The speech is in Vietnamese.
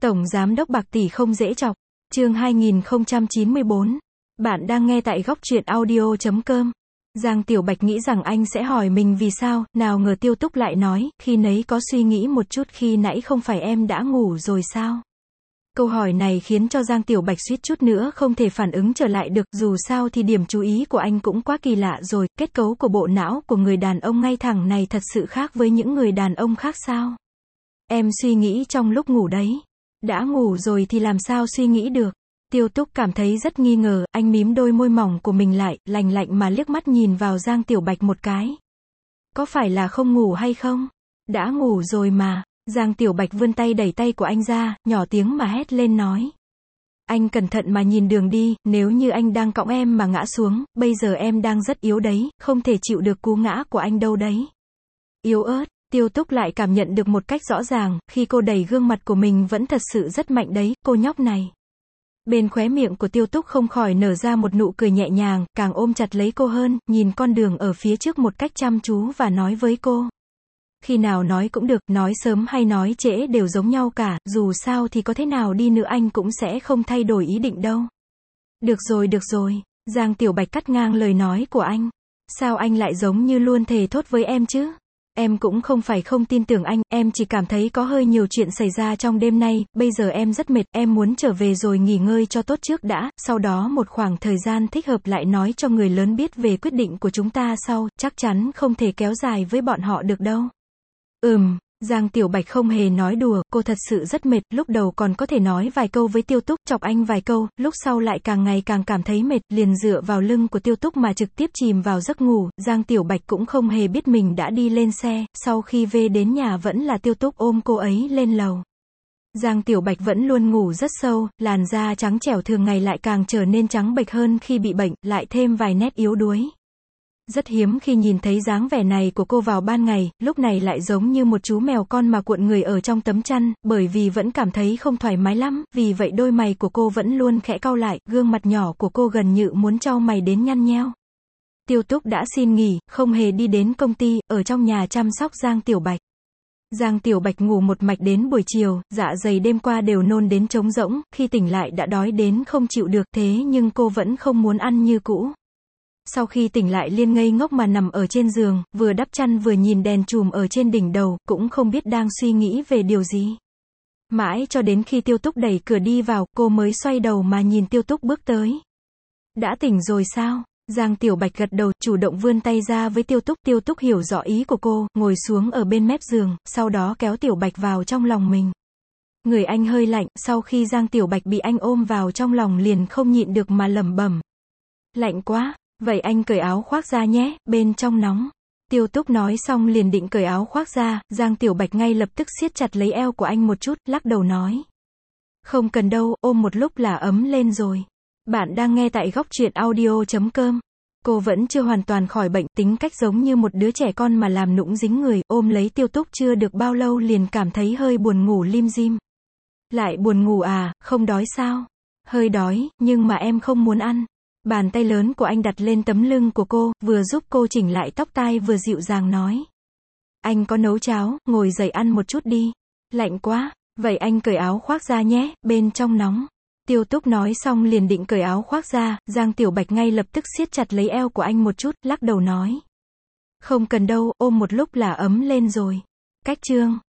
Tổng Giám đốc bạc tỷ không dễ chọc. Chương 2094. Bạn đang nghe tại góc truyện audio.com. Giang Tiểu Bạch nghĩ rằng anh sẽ hỏi mình vì sao, nào ngờ Tiêu Túc lại nói, khi nấy có suy nghĩ một chút, khi nãy không phải em đã ngủ rồi sao? Câu hỏi này khiến cho Giang Tiểu Bạch suýt chút nữa không thể phản ứng trở lại được, dù sao thì điểm chú ý của anh cũng quá kỳ lạ rồi, kết cấu của bộ não của người đàn ông ngay thẳng này thật sự khác với những người đàn ông khác sao? Em suy nghĩ trong lúc ngủ đấy. Đã ngủ rồi thì làm sao suy nghĩ được? Tiêu Túc cảm thấy rất nghi ngờ, anh mím đôi môi mỏng của mình lại, lành lạnh mà liếc mắt nhìn vào Giang Tiểu Bạch một cái. Có phải là không ngủ hay không? Đã ngủ rồi mà. Giang Tiểu Bạch vươn tay đẩy tay của anh ra, nhỏ tiếng mà hét lên nói. Anh cẩn thận mà nhìn đường đi, nếu như anh đang cõng em mà ngã xuống, bây giờ em đang rất yếu đấy, không thể chịu được cú ngã của anh đâu đấy. Yếu ớt. Tiêu Túc lại cảm nhận được một cách rõ ràng, khi cô đẩy gương mặt của mình vẫn thật sự rất mạnh đấy, cô nhóc này. Bên khóe miệng của Tiêu Túc không khỏi nở ra một nụ cười nhẹ nhàng, càng ôm chặt lấy cô hơn, nhìn con đường ở phía trước một cách chăm chú và nói với cô. Khi nào nói cũng được, nói sớm hay nói trễ đều giống nhau cả, dù sao thì có thế nào đi nữa anh cũng sẽ không thay đổi ý định đâu. Được rồi, Giang Tiểu Bạch cắt ngang lời nói của anh. Sao anh lại giống như luôn thề thốt với em chứ? Em cũng không phải không tin tưởng anh, em chỉ cảm thấy có hơi nhiều chuyện xảy ra trong đêm nay, bây giờ em rất mệt, em muốn trở về rồi nghỉ ngơi cho tốt trước đã, sau đó một khoảng thời gian thích hợp lại nói cho người lớn biết về quyết định của chúng ta sau, chắc chắn không thể kéo dài với bọn họ được đâu. Giang Tiểu Bạch không hề nói đùa, cô thật sự rất mệt, lúc đầu còn có thể nói vài câu với Tiêu Túc, chọc anh vài câu, lúc sau lại càng ngày càng cảm thấy mệt, liền dựa vào lưng của Tiêu Túc mà trực tiếp chìm vào giấc ngủ. Giang Tiểu Bạch cũng không hề biết mình đã đi lên xe, sau khi về đến nhà vẫn là Tiêu Túc ôm cô ấy lên lầu. Giang Tiểu Bạch vẫn luôn ngủ rất sâu, làn da trắng trẻo thường ngày lại càng trở nên trắng bệch hơn khi bị bệnh, lại thêm vài nét yếu đuối. Rất hiếm khi nhìn thấy dáng vẻ này của cô vào ban ngày, lúc này lại giống như một chú mèo con mà cuộn người ở trong tấm chăn, bởi vì vẫn cảm thấy không thoải mái lắm, vì vậy đôi mày của cô vẫn luôn khẽ cau lại, gương mặt nhỏ của cô gần như muốn chau mày đến nhăn nheo. Tiêu Túc đã xin nghỉ, không hề đi đến công ty, ở trong nhà chăm sóc Giang Tiểu Bạch. Giang Tiểu Bạch ngủ một mạch đến buổi chiều, dạ dày đêm qua đều nôn đến trống rỗng, khi tỉnh lại đã đói đến không chịu được, thế nhưng cô vẫn không muốn ăn như cũ. Sau khi tỉnh lại liền ngây ngốc mà nằm ở trên giường, vừa đắp chăn vừa nhìn đèn chùm ở trên đỉnh đầu, cũng không biết đang suy nghĩ về điều gì. Mãi cho đến khi Tiêu Túc đẩy cửa đi vào, cô mới xoay đầu mà nhìn Tiêu Túc bước tới. Đã tỉnh rồi sao? Giang Tiểu Bạch gật đầu, chủ động vươn tay ra với Tiêu Túc. Tiêu Túc hiểu rõ ý của cô, ngồi xuống ở bên mép giường, sau đó kéo Tiểu Bạch vào trong lòng mình. Người anh hơi lạnh, sau khi Giang Tiểu Bạch bị anh ôm vào trong lòng liền không nhịn được mà lẩm bẩm. Lạnh quá. Vậy anh cởi áo khoác ra nhé, bên trong nóng. Tiêu Túc nói xong liền định cởi áo khoác ra, Giang Tiểu Bạch ngay lập tức siết chặt lấy eo của anh một chút, lắc đầu nói. Không cần đâu, ôm một lúc là ấm lên rồi. Bạn đang nghe tại góc truyện audio.com. Cô vẫn chưa hoàn toàn khỏi bệnh, tính cách giống như một đứa trẻ con mà làm nũng dính người, ôm lấy Tiêu Túc chưa được bao lâu liền cảm thấy hơi buồn ngủ lim dim. Lại buồn ngủ à, không đói sao? Hơi đói, nhưng mà em không muốn ăn. Bàn tay lớn của anh đặt lên tấm lưng của cô, vừa giúp cô chỉnh lại tóc tai vừa dịu dàng nói. Anh có nấu cháo, ngồi dậy ăn một chút đi. Lạnh quá, vậy anh cởi áo khoác ra nhé, bên trong nóng. Tiêu Túc nói xong liền định cởi áo khoác ra, Giang Tiểu Bạch ngay lập tức siết chặt lấy eo của anh một chút, lắc đầu nói. Không cần đâu, ôm một lúc là ấm lên rồi. Cách chương.